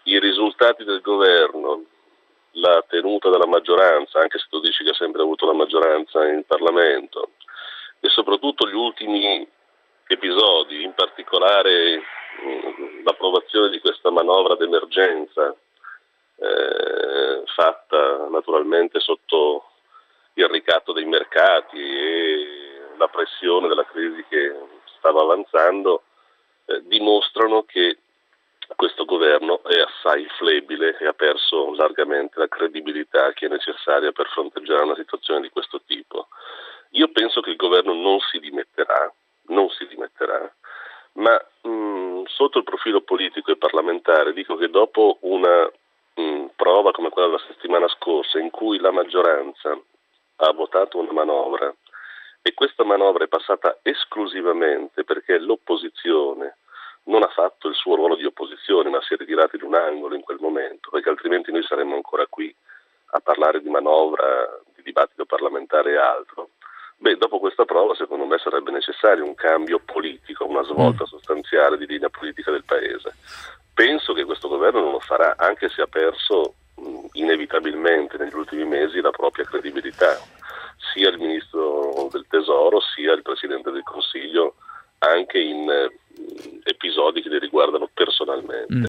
i risultati del governo, la tenuta della maggioranza, anche se tu dici che ha sempre avuto la maggioranza in Parlamento, e soprattutto gli ultimi episodi, in particolare l'approvazione di questa manovra d'emergenza, fatta naturalmente sotto il ricatto dei mercati e la pressione della crisi che stava avanzando, dimostrano che questo governo è assai flebile e ha perso largamente la credibilità che è necessaria per fronteggiare una situazione di questo tipo. Io penso che il governo non si dimetterà, ma sotto il profilo politico e parlamentare dico che dopo una prova come quella della settimana scorsa, in cui la maggioranza ha votato una manovra e questa manovra è passata esclusivamente perché l'opposizione non ha fatto il suo ruolo di opposizione, ma si è ritirata in un angolo in quel momento, perché altrimenti noi saremmo ancora qui a parlare di manovra, di dibattito parlamentare e altro. Dopo questa prova secondo me sarebbe necessario un cambio politico, una svolta sostanziale di linea politica del Paese. Penso che questo governo non lo farà, anche se ha perso inevitabilmente negli ultimi mesi la propria credibilità, sia il Ministro del Tesoro sia il Presidente del Consiglio, anche in episodi che li riguardano